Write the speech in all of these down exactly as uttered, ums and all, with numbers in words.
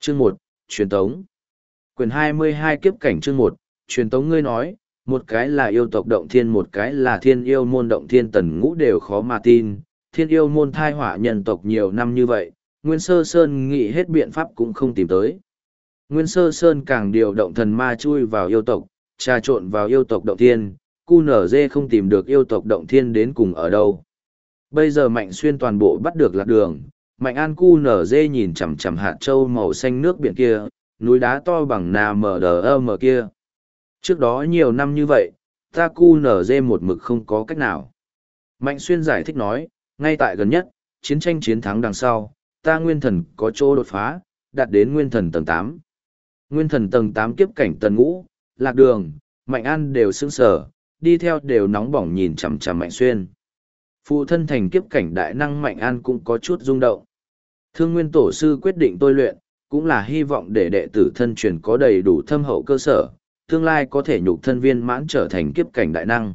Chương một, Truyền tống. Quyển hai mươi hai kiếp cảnh chương một, Truyền tống ngươi nói, một cái là yêu tộc động thiên một cái là thiên yêu môn động thiên. Tần Ngũ đều khó mà tin, thiên yêu môn thai họa nhân tộc nhiều năm như vậy, Nguyên Sơ Sơn nghĩ hết biện pháp cũng không tìm tới. Nguyên Sơ Sơn càng điều động thần ma chui vào yêu tộc, trà trộn vào yêu tộc động thiên, cu nở dê không tìm được yêu tộc động thiên đến cùng ở đâu. Bây giờ Mạnh Xuyên toàn bộ bắt được lạc đường, Mạnh An cu nở dê nhìn chằm chằm hạt châu màu xanh nước biển kia, núi đá to bằng nà mờ đờ ơ mờ kia. Trước đó nhiều năm như vậy, ta cu nở dê một mực không có cách nào. Mạnh Xuyên giải thích nói, ngay tại gần nhất, chiến tranh chiến thắng đằng sau, ta nguyên thần có chỗ đột phá, đạt đến nguyên thần tầng tám. Nguyên thần tầng tám kiếp cảnh Tần Ngũ, lạc đường, Mạnh An đều sững sờ, đi theo đều nóng bỏng nhìn chằm chằm Mạnh Xuyên. Phụ thân thành kiếp cảnh đại năng Mạnh An cũng có chút rung động. Thương Nguyên Tổ sư quyết định tôi luyện, cũng là hy vọng để đệ tử thân truyền có đầy đủ thâm hậu cơ sở, tương lai có thể nhục thân viên mãn trở thành kiếp cảnh đại năng.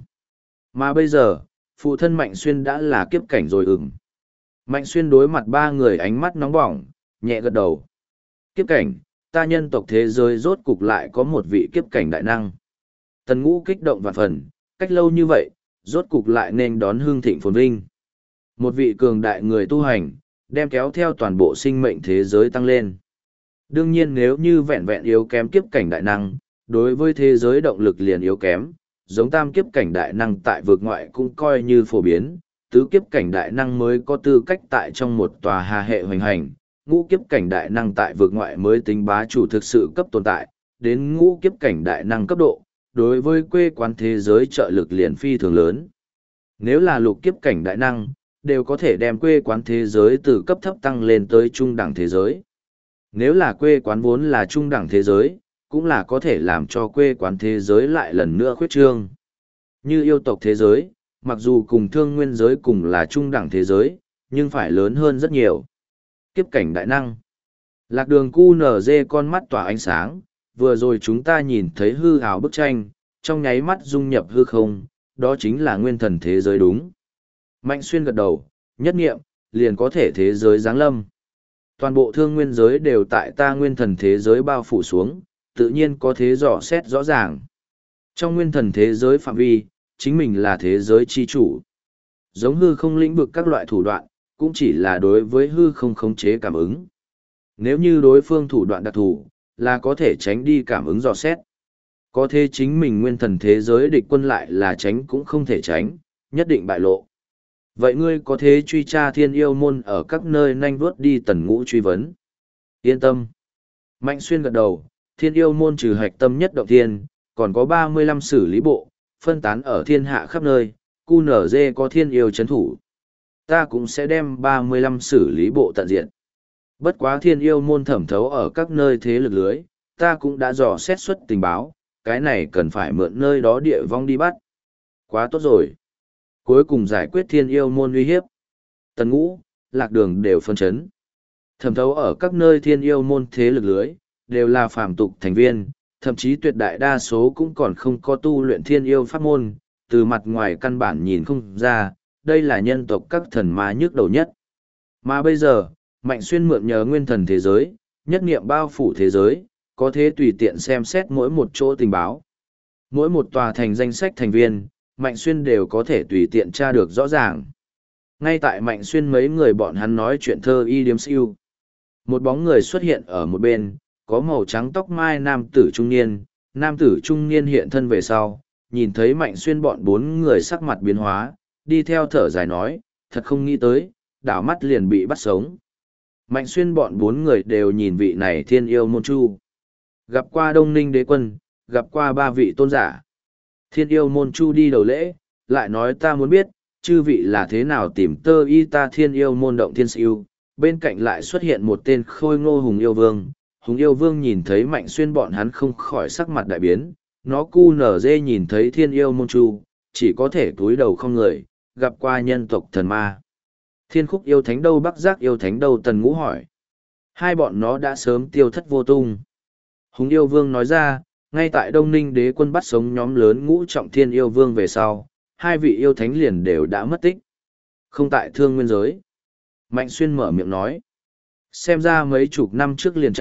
Mà bây giờ, phụ thân Mạnh Xuyên đã là kiếp cảnh rồi ửng. Mạnh Xuyên đối mặt ba người ánh mắt nóng bỏng, nhẹ gật đầu. Kiếp cảnh, ta nhân tộc thế giới rốt cục lại có một vị kiếp cảnh đại năng. Tần Ngũ kích động vạn phần, cách lâu như vậy, rốt cục lại nên đón hương thịnh phồn vinh. Một vị cường đại người tu hành, đem kéo theo toàn bộ sinh mệnh thế giới tăng lên. Đương nhiên nếu như vẹn vẹn yếu kém kiếp cảnh đại năng, đối với thế giới động lực liền yếu kém, giống tam kiếp cảnh đại năng tại vực ngoại cũng coi như phổ biến, tứ kiếp cảnh đại năng mới có tư cách tại trong một tòa hà hệ hoành hành, ngũ kiếp cảnh đại năng tại vực ngoại mới tính bá chủ thực sự cấp tồn tại, đến ngũ kiếp cảnh đại năng cấp độ, đối với quê quán thế giới trợ lực liền phi thường lớn. Nếu là lục kiếp cảnh đại năng, đều có thể đem quê quán thế giới từ cấp thấp tăng lên tới trung đẳng thế giới. Nếu là quê quán vốn là trung đẳng thế giới, cũng là có thể làm cho quê quán thế giới lại lần nữa khuyết trương. Như yêu tộc thế giới, mặc dù cùng thương nguyên giới cùng là trung đẳng thế giới, nhưng phải lớn hơn rất nhiều. Kiếp cảnh đại năng. Lạc đường cu nở dê con mắt tỏa ánh sáng, vừa rồi chúng ta nhìn thấy hư ảo bức tranh, trong nháy mắt dung nhập hư không, đó chính là nguyên thần thế giới đúng. Mạnh Xuyên gật đầu, nhất nghiệm, liền có thể thế giới giáng lâm. Toàn bộ thương nguyên giới đều tại ta nguyên thần thế giới bao phủ xuống, tự nhiên có thế dò xét rõ ràng. Trong nguyên thần thế giới phạm vi, chính mình là thế giới chi chủ. Giống hư không lĩnh vực các loại thủ đoạn, cũng chỉ là đối với hư không khống chế cảm ứng. Nếu như đối phương thủ đoạn đặc thù, là có thể tránh đi cảm ứng dò xét. Có thế chính mình nguyên thần thế giới địch quân lại là tránh cũng không thể tránh, nhất định bại lộ. Vậy ngươi có thế truy tra thiên yêu môn ở các nơi nhanh vuốt đi Tần Ngũ truy vấn. Yên tâm. Mạnh Xuyên gật đầu, thiên yêu môn trừ hạch tâm nhất động thiên, còn có ba mươi lăm xử lý bộ, phân tán ở thiên hạ khắp nơi, cu nở dê có thiên yêu chấn thủ. Ta cũng sẽ đem ba mươi lăm xử lý bộ tận diện. Bất quá thiên yêu môn thẩm thấu ở các nơi thế lực lưới, ta cũng đã dò xét xuất tình báo, cái này cần phải mượn nơi đó địa vong đi bắt. Quá tốt rồi. Cuối cùng giải quyết thiên yêu môn uy hiếp. Tần Ngũ, lạc đường đều phân chấn. Thẩm thấu ở các nơi thiên yêu môn thế lực lưới, đều là phàm tục thành viên, thậm chí tuyệt đại đa số cũng còn không có tu luyện thiên yêu pháp môn, từ mặt ngoài căn bản nhìn không ra, đây là nhân tộc các thần ma nhức đầu nhất. Mà bây giờ, Mạnh Xuyên mượn nhờ nguyên thần thế giới, nhất niệm bao phủ thế giới, có thể tùy tiện xem xét mỗi một chỗ tình báo. Mỗi một tòa thành danh sách thành viên, Mạnh Xuyên đều có thể tùy tiện tra được rõ ràng. Ngay tại Mạnh Xuyên mấy người bọn hắn nói chuyện thơ y điếm siêu. Một bóng người xuất hiện ở một bên, có màu trắng tóc mai nam tử trung niên. Nam tử trung niên hiện thân về sau, nhìn thấy Mạnh Xuyên bọn bốn người sắc mặt biến hóa, đi theo thở dài nói, thật không nghĩ tới, đảo mắt liền bị bắt sống. Mạnh Xuyên bọn bốn người đều nhìn vị này thiên yêu môn chu. Gặp qua Đông Ninh đế quân, gặp qua ba vị tôn giả. Thiên yêu môn chu đi đầu lễ, lại nói ta muốn biết, chư vị là thế nào tìm tơ y ta thiên yêu môn động thiên siêu. Bên cạnh lại xuất hiện một tên khôi ngô hùng yêu vương. Hùng yêu vương nhìn thấy Mạnh Xuyên bọn hắn không khỏi sắc mặt đại biến. Nó cu nở dê nhìn thấy thiên yêu môn chu, chỉ có thể cúi đầu không người, gặp qua nhân tộc thần ma. Thiên khúc yêu thánh đâu bắc giác yêu thánh đâu Tần Ngũ hỏi. Hai bọn nó đã sớm tiêu thất vô tung. Hùng yêu vương nói ra, ngay tại Đông Ninh đế quân bắt sống nhóm lớn ngũ trọng thiên yêu vương về sau, hai vị yêu thánh liền đều đã mất tích. Không tại thương nguyên giới. Mạnh Xuyên mở miệng nói. Xem ra mấy chục năm trước liền chạy,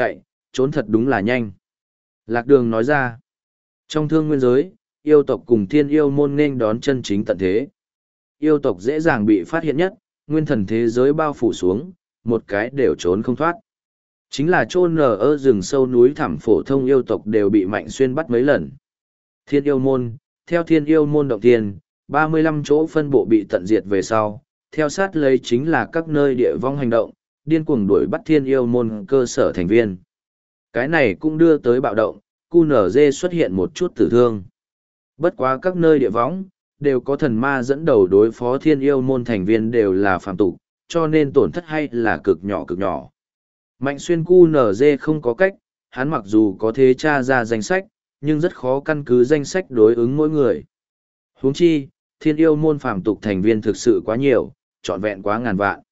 trốn thật đúng là nhanh. Lạc Đường nói ra, trong thương nguyên giới, yêu tộc cùng thiên yêu môn nên đón chân chính tận thế. Yêu tộc dễ dàng bị phát hiện nhất, nguyên thần thế giới bao phủ xuống, một cái đều trốn không thoát. Chính là chôn nở ở rừng sâu núi thẳm phổ thông yêu tộc đều bị Mạnh Xuyên bắt mấy lần. Thiên yêu môn, theo thiên yêu môn động tiên, ba mươi lăm chỗ phân bộ bị tận diệt về sau, theo sát lấy chính là các nơi địa vong hành động, điên cuồng đuổi bắt thiên yêu môn cơ sở thành viên. Cái này cũng đưa tới bạo động, cu nở dê xuất hiện một chút tử thương. Bất quá các nơi địa võng, đều có thần ma dẫn đầu đối phó thiên yêu môn thành viên đều là phàm tục, cho nên tổn thất hay là cực nhỏ cực nhỏ. Mạnh Xuyên cu nở dê không có cách, hắn mặc dù có thế tra ra danh sách, nhưng rất khó căn cứ danh sách đối ứng mỗi người. Huống chi, thiên yêu môn phàm tục thành viên thực sự quá nhiều, trọn vẹn quá ngàn vạn.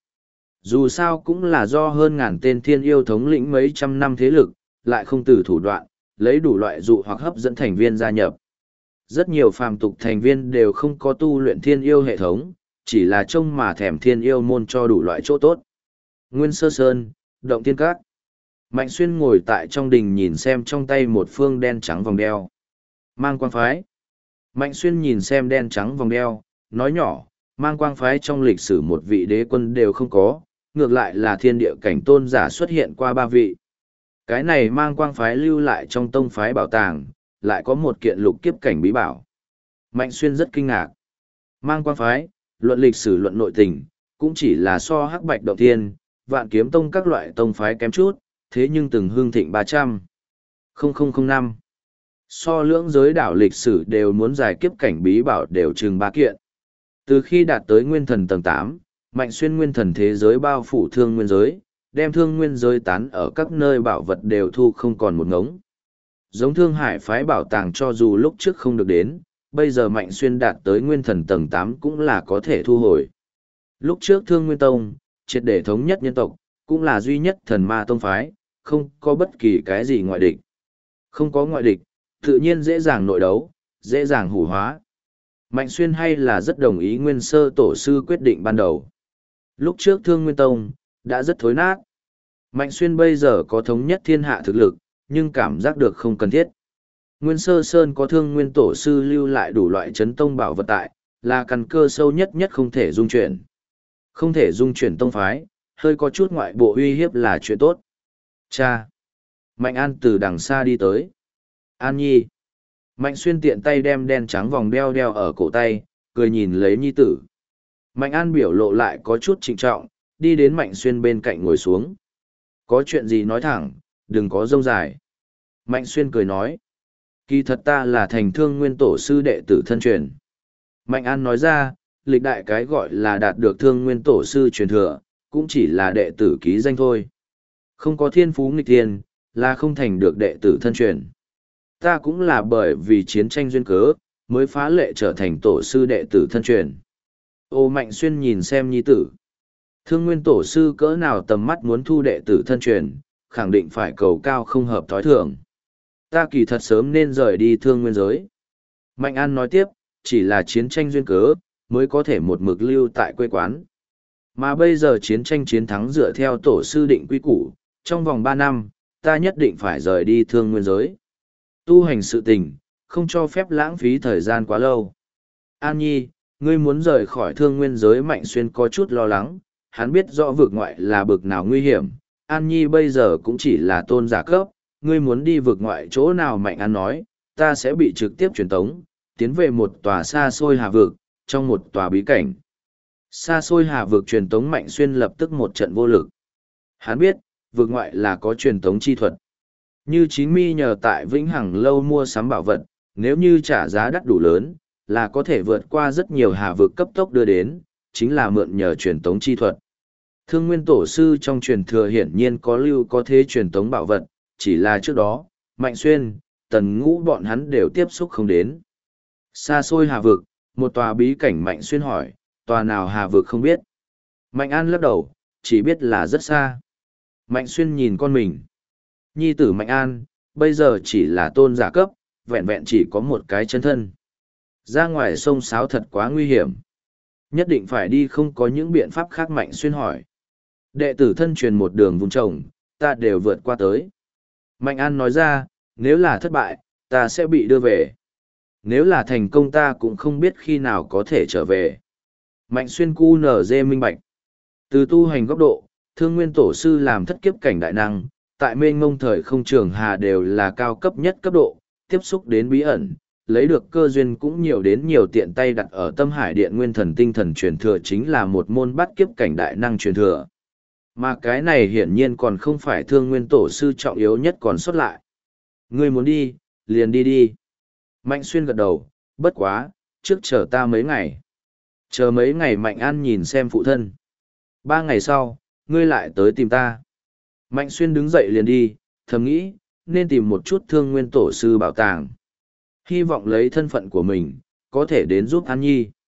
Dù sao cũng là do hơn ngàn tên thiên yêu thống lĩnh mấy trăm năm thế lực, lại không từ thủ đoạn, lấy đủ loại dụ hoặc hấp dẫn thành viên gia nhập. Rất nhiều phàm tục thành viên đều không có tu luyện thiên yêu hệ thống, chỉ là trông mà thèm thiên yêu môn cho đủ loại chỗ tốt. Nguyên Sơ Sơn, Động Thiên Các. Mạnh Xuyên ngồi tại trong đình nhìn xem trong tay một phương đen trắng vòng đeo. Mang quang phái. Mạnh Xuyên nhìn xem đen trắng vòng đeo, nói nhỏ, mang quang phái trong lịch sử một vị đế quân đều không có, ngược lại là thiên địa cảnh tôn giả xuất hiện qua ba vị. Cái này mang quang phái lưu lại trong tông phái bảo tàng, lại có một kiện lục kiếp cảnh bí bảo. Mạnh Xuyên rất kinh ngạc. Mang quang phái, luận lịch sử luận nội tình, cũng chỉ là so hắc bạch động thiên, vạn kiếm tông các loại tông phái kém chút, thế nhưng từng hương thịnh ba trăm nghìn năm. So lưỡng giới đảo lịch sử đều muốn giải kiếp cảnh bí bảo đều chừng ba kiện. Từ khi đạt tới nguyên thần tầng tám, Mạnh Xuyên nguyên thần thế giới bao phủ thương nguyên giới, đem thương nguyên giới tán ở các nơi bảo vật đều thu không còn một ngống. Giống Thương Hải phái bảo tàng cho dù lúc trước không được đến, bây giờ Mạnh Xuyên đạt tới nguyên thần tầng tám cũng là có thể thu hồi. Lúc trước Thương Nguyên Tông, triệt để thống nhất nhân tộc, cũng là duy nhất thần ma tông phái, không có bất kỳ cái gì ngoại địch. Không có ngoại địch, tự nhiên dễ dàng nội đấu, dễ dàng hủ hóa. Mạnh Xuyên hay là rất đồng ý Nguyên Sơ tổ sư quyết định ban đầu. Lúc trước Thương Nguyên Tông, đã rất thối nát. Mạnh Xuyên bây giờ có thống nhất thiên hạ thực lực, nhưng cảm giác được không cần thiết. Nguyên Sơ Sơn có Thương Nguyên tổ sư lưu lại đủ loại chấn tông bảo vật tại, là căn cơ sâu nhất nhất không thể dung chuyển. Không thể dung chuyển tông phái, hơi có chút ngoại bộ uy hiếp là chuyện tốt. Cha! Mạnh An từ đằng xa đi tới. An Nhi! Mạnh Xuyên tiện tay đem đen trắng vòng đeo đeo ở cổ tay, cười nhìn lấy Nhi tử. Mạnh An biểu lộ lại có chút trịnh trọng, đi đến Mạnh Xuyên bên cạnh ngồi xuống. Có chuyện gì nói thẳng, đừng có rông dài. Mạnh Xuyên cười nói. Kỳ thật ta là thành Thương Nguyên tổ sư đệ tử thân truyền. Mạnh An nói ra, lịch đại cái gọi là đạt được Thương Nguyên tổ sư truyền thừa, cũng chỉ là đệ tử ký danh thôi. Không có thiên phú nghịch thiên, là không thành được đệ tử thân truyền. Ta cũng là bởi vì chiến tranh duyên cớ, mới phá lệ trở thành tổ sư đệ tử thân truyền. Ô Mạnh Xuyên nhìn xem nhi tử. Thương Nguyên tổ sư cỡ nào tầm mắt muốn thu đệ tử thân truyền, khẳng định phải cầu cao không hợp thói thường. Ta kỳ thật sớm nên rời đi Thương Nguyên giới. Mạnh An nói tiếp, chỉ là chiến tranh duyên cớ, mới có thể một mực lưu tại quê quán. Mà bây giờ chiến tranh chiến thắng dựa theo tổ sư định quy củ, trong vòng ba năm, ta nhất định phải rời đi Thương Nguyên giới. Tu hành sự tình, không cho phép lãng phí thời gian quá lâu. An Nhi, ngươi muốn rời khỏi Thương Nguyên giới. Mạnh Xuyên có chút lo lắng, hắn biết rõ vực ngoại là bực nào nguy hiểm. An Nhi bây giờ cũng chỉ là tôn giả cấp, ngươi muốn đi vực ngoại chỗ nào? Mạnh An nói, ta sẽ bị trực tiếp truyền tống, tiến về một tòa xa xôi hà vực, trong một tòa bí cảnh. Xa xôi hà vực truyền tống. Mạnh Xuyên lập tức một trận vô lực. Hắn biết, vực ngoại là có truyền tống chi thuật. Như Chín Mi nhờ tại Vĩnh Hằng lâu mua sắm bảo vật, nếu như trả giá đắt đủ lớn, là có thể vượt qua rất nhiều hà vực cấp tốc đưa đến, chính là mượn nhờ truyền tống chi thuật. Thương Nguyên tổ sư trong truyền thừa hiển nhiên có lưu có thế truyền tống bảo vật, chỉ là trước đó, Mạnh Xuyên, Tần Ngũ bọn hắn đều tiếp xúc không đến. Xa xôi hà vực, một tòa bí cảnh. Mạnh Xuyên hỏi, tòa nào hà vực không biết. Mạnh An lắc đầu, chỉ biết là rất xa. Mạnh Xuyên nhìn con mình. Nhi tử Mạnh An, bây giờ chỉ là tôn giả cấp, vẹn vẹn chỉ có một cái chân thân. Ra ngoài sông sáo thật quá nguy hiểm. Nhất định phải đi, không có những biện pháp khác. Mạnh Xuyên hỏi. Đệ tử thân truyền một đường vùng trồng, ta đều vượt qua tới. Mạnh An nói ra, nếu là thất bại, ta sẽ bị đưa về. Nếu là thành công ta cũng không biết khi nào có thể trở về. Mạnh Xuyên cu nở dê minh bạch. Từ tu hành góc độ, Thương Nguyên Tổ Sư làm thất kiếp cảnh đại năng, tại mênh mông thời không trường hà đều là cao cấp nhất cấp độ, tiếp xúc đến bí ẩn, lấy được cơ duyên cũng nhiều đến nhiều tiện tay đặt ở tâm hải điện nguyên thần tinh thần truyền thừa chính là một môn bắt kiếp cảnh đại năng truyền thừa. Mà cái này hiển nhiên còn không phải Thương Nguyên Tổ Sư trọng yếu nhất còn xuất lại. Ngươi muốn đi, liền đi đi. Mạnh Xuyên gật đầu, bất quá, trước chờ ta mấy ngày. Chờ mấy ngày Mạnh An nhìn xem phụ thân. Ba ngày sau, ngươi lại tới tìm ta. Mạnh Xuyên đứng dậy liền đi, thầm nghĩ, nên tìm một chút Thương Nguyên Tổ Sư bảo tàng. Hy vọng lấy thân phận của mình, có thể đến giúp An Nhi.